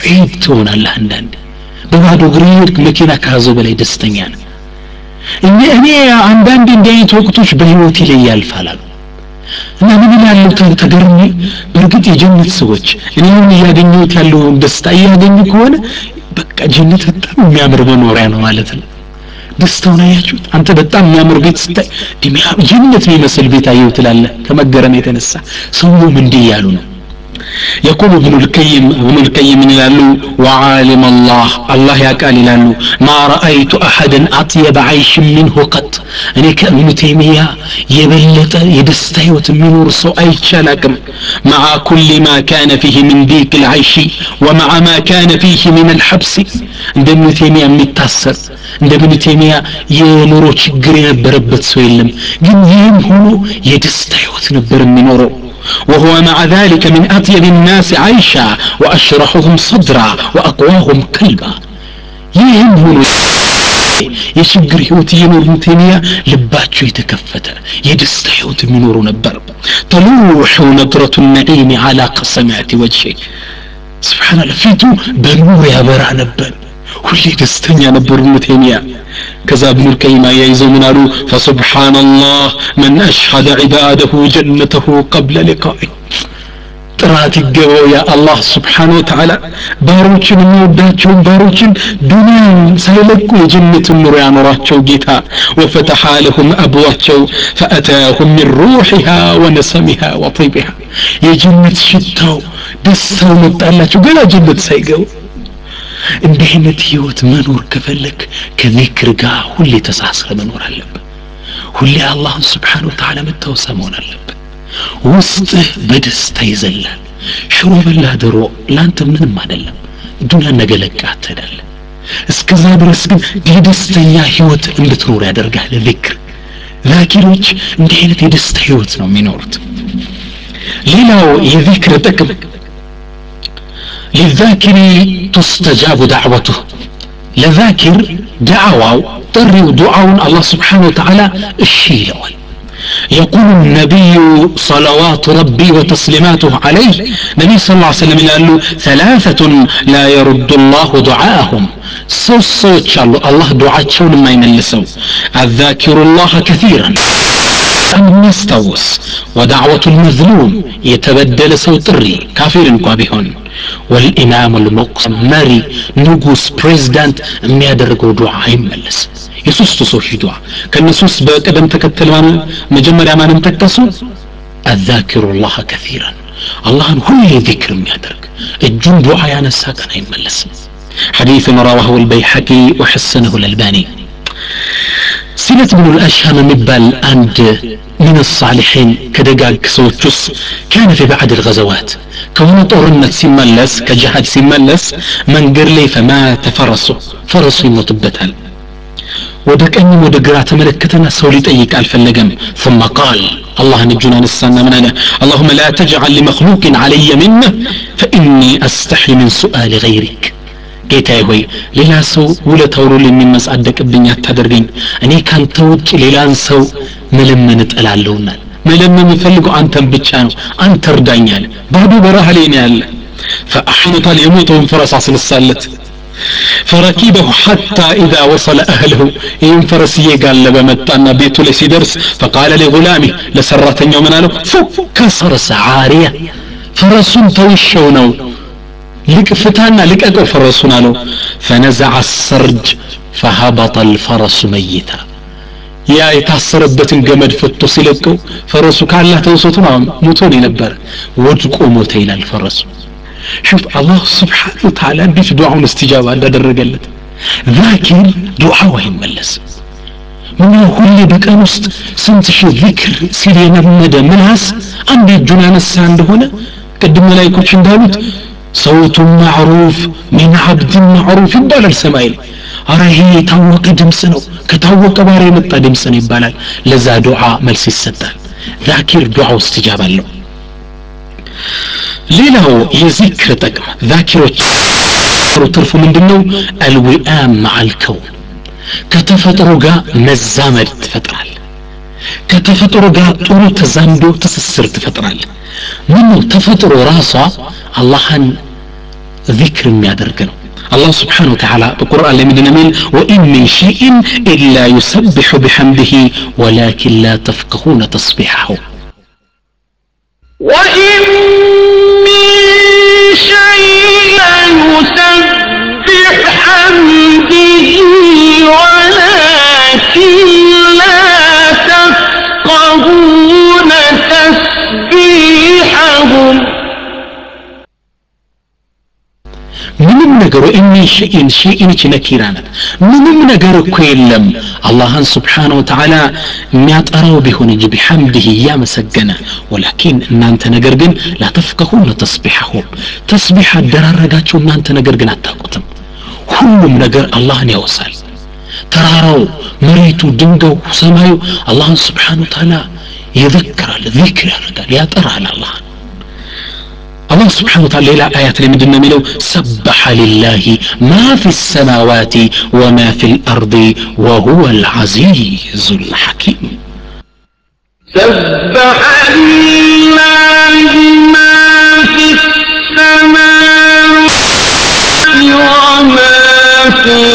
ዒድ ትሆናለህ አንዳንዴ በባዶ እግር መኪና ካዘው በላይ ደስተኛ ነህ እኔ አንዳንዴ እንዲህ አይነት ወቅቶች በህይወቴ ላይ ያልፋሉ እና ምን ያለው ተገርሜ በርግጥ የጀነት ሰዎች እኔም ያገኙት ያለው ደስታ ያገኙ ከሆነ በቃ ጀነት በጣም የሚያምር መኖሪያ ነው ማለት ነው ደስታውን አያችሁት አንተ በጣም የሚያምር ቤት ስታይ ጀነት የሚመስል ቤት አየው ትላለህ ከመገረም የተነሳ ሰውም እንዲህ ያሉ ነው يقول ابن القيم من يلالو وعالم الله يقال يلالو ما رأيت أحدا أطيب عيش منه قط أنا كأمن تيمية يبلط يدستيوت من رسو أي شلاكم مع كل ما كان فيه من ضيق العيش ومع ما كان فيه من الحبس عند ابن تيمية متأثر عند ابن تيمية ينورو شجرين بربت سويلم جن يهم هو يدستيوت نبر من نورو وهو مع ذلك من أطيب الناس عيشا وأشرحهم صدرا وأقواهم قلبا يهم هنا يشجر هيوتي ينور تيمية لباتشو يتكفتا يدست هيوتي منور نبر تلوح نظرة النعيم على قصمات وجهه سبحان الله فيتو بنور يا برع نبر واللي دستنيا نبر تيمية كذا ابن القيم يعيزو من قالوا فسبحان الله من أشهد عباده جنته قبل لقائه ጥራት ይገባው ያ አላህ Subhanahu Wa Ta'ala ባሮችን የሚወዳቸው ባሮችን ዱንያን ሳይለቁ የጀነትን ኑር ያኖራቸው ጌታ وفتح لهم أبوابቸው فأتاهم من روحها ونسمها وطيبها የጀነት ሽታው ደስታው መጣላቸው ገና ጀነት ሳይገቡ እንዲህ አይነት ህይወት መኖር ከፈለክ ከዚክር ጋር ሁሌ ተሳስረ መኖር አለበት ሁሌ አላህ Subhanahu Wa Ta'ala መታወስ መሆን አለበት ውስጥህ በደስታ ይዘላል ሽሮ በላ ድሮ ላንተ ምንም አይደለም ዱንያ ነገለቃ አትደል እስከዛ ድረስ ግን የደስተኛ ህይወት እንድትኖር ያደርጋል ዚክር ዛኪሮች እንዲህ አይነት የደስታ ህይወት ነው የሚኖሩት ሌላው የዚክር ጥቅም للذاكر تستجاب دعوته لذاكر دعوة طري دعاء الله سبحانه وتعالى الشيلوان يقول النبي صلوات ربي وتسليماته عليه نبي صلى الله عليه وسلم قال له ثلاثة لا يرد الله دعاءهم صوت الله دعاءهم ما يملسوا الذاكر الله كثيرا المستوس ودعوة المظلوم يتبدل صوت الري كافر كابيهون والإمام المقسم مري نجوس بريزيدنت ميادرقو دعاء يملس يسوس تصوش دعاء كان يسوس بقدم تكتل مجمع ما نمتكتسو الذاكر الله كثيرا الله هو ذكر ميادرق الجن دعاء ينسى كان يملس حديث رواه البيحقي وحسنه الألباني سيلة بن الأشهم مبال عند من الصالحين كدقاق سوتشوس كان في بعد الغزوات كونه طورنت سيمالس كجهاد سيمالس من قرلي فمات فرسه يموتبتال ودك أني ودقرات ملكتنا سوليت أيك ألف اللقم ثم قال الله نجنا نستنى من أنا اللهم لا تجعل لمخلوق علي منه فإني أستحي من سؤال غيرك ጌታዬ ሆይ ሌላ ሰው ውለታው ለሚመስአደቅ ብኛ ታደርገኝ እኔ ካንተ ውጭ ሌላን ሰው መለመን እጠላለሁና መለመን የምፈልገው አንተን ብቻ ነው አንተ እርዳኛል ባዶ በረሃ ላይ ነው ያለ فأحنط اليموت وانفرس አስነሳለት فركبه حتى إذا وصل أهله ينفرس يقال بمتانا بيته لسيدرس فقال لغلامه لسرتن يومنا له فك صرس عارية فرسون توشونو لك فتانا لك أقو فرسونا له فنزع السرج فهبط الفرس ميتا يا يتعصربت الجمد فتو سيلكو فرسو كان الله توسطنا موتوني نبر وجقو موتينا الفرس شوف الله سبحانه وتعالى بيت دعاء استجابة عند الرجلة ذاكر دعاء وهم ملس من كل بكان وسط سنتش ذكر سيرنا بمدى منهس عندي الجنان الساند هنا قدم ملايكو شندالوت صوت معروف من عبد معروف يبال السمايل أراه يتوق دمسنو كتوق باري مطا دمسن يبالال لذا دعاء ملس السدال ذاكر دعاء استجابة له ليله يذكر تقم ذاكرة ترفو من دنو الوئام مع الكون كتفتروا جاء مزامر تفترال كتفتروا جاء طول تزاندو تسسر تفترال منه تفتروا راسا اللهن ذكر የሚያደርገው الله سبحانه وتعالى بالقرآن لمدنا من وإن من شيء إلا يسبح بحمده ولكن لا تفقهون تسبيحه وإن من شيء يسبح بحمده ولكن لا تفقهون تسبيحهم ምንም ነገር ወእኒ ሸይን ነኪራነት ምንም ነገር እኮ የለም አላህን ስብሓነሁ ወተዓላ የሚያጠራው ቢሆን እንጂ ቢሐምድህ እያመሰገነ ወላኪን እናንተ ነገር ግን ላተፍቀሁነ ተስቢሐሁም ተስቢሕ አደራረጋቸው እናንተ ነገር ግን አታውቁትም ሁሉም ነገር አላህን ያወሳል ተራራው መሬቱ ድንጋዩ ሰማዩ አላህን ስብሓነሁ ወተዓላ ይذكራል ذكر ያደርጋል ያጠራል አላህ الله سبحانه وتعالى إلى آيات لمدنا منه سبح لله ما في السماوات وما في الأرض وهو العزيز الحكيم سبح لله ما في السماوات وما في